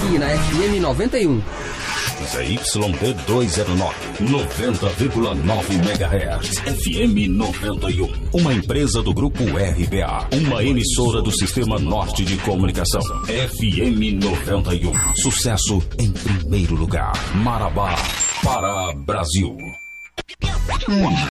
aqui na FM 91. ZYD 209, 90,9 MHz, FM 91. Uma empresa do Grupo RBA, uma emissora do Sistema Norte de Comunicação. FM 91, sucesso em primeiro lugar. Marabá, para Brasil.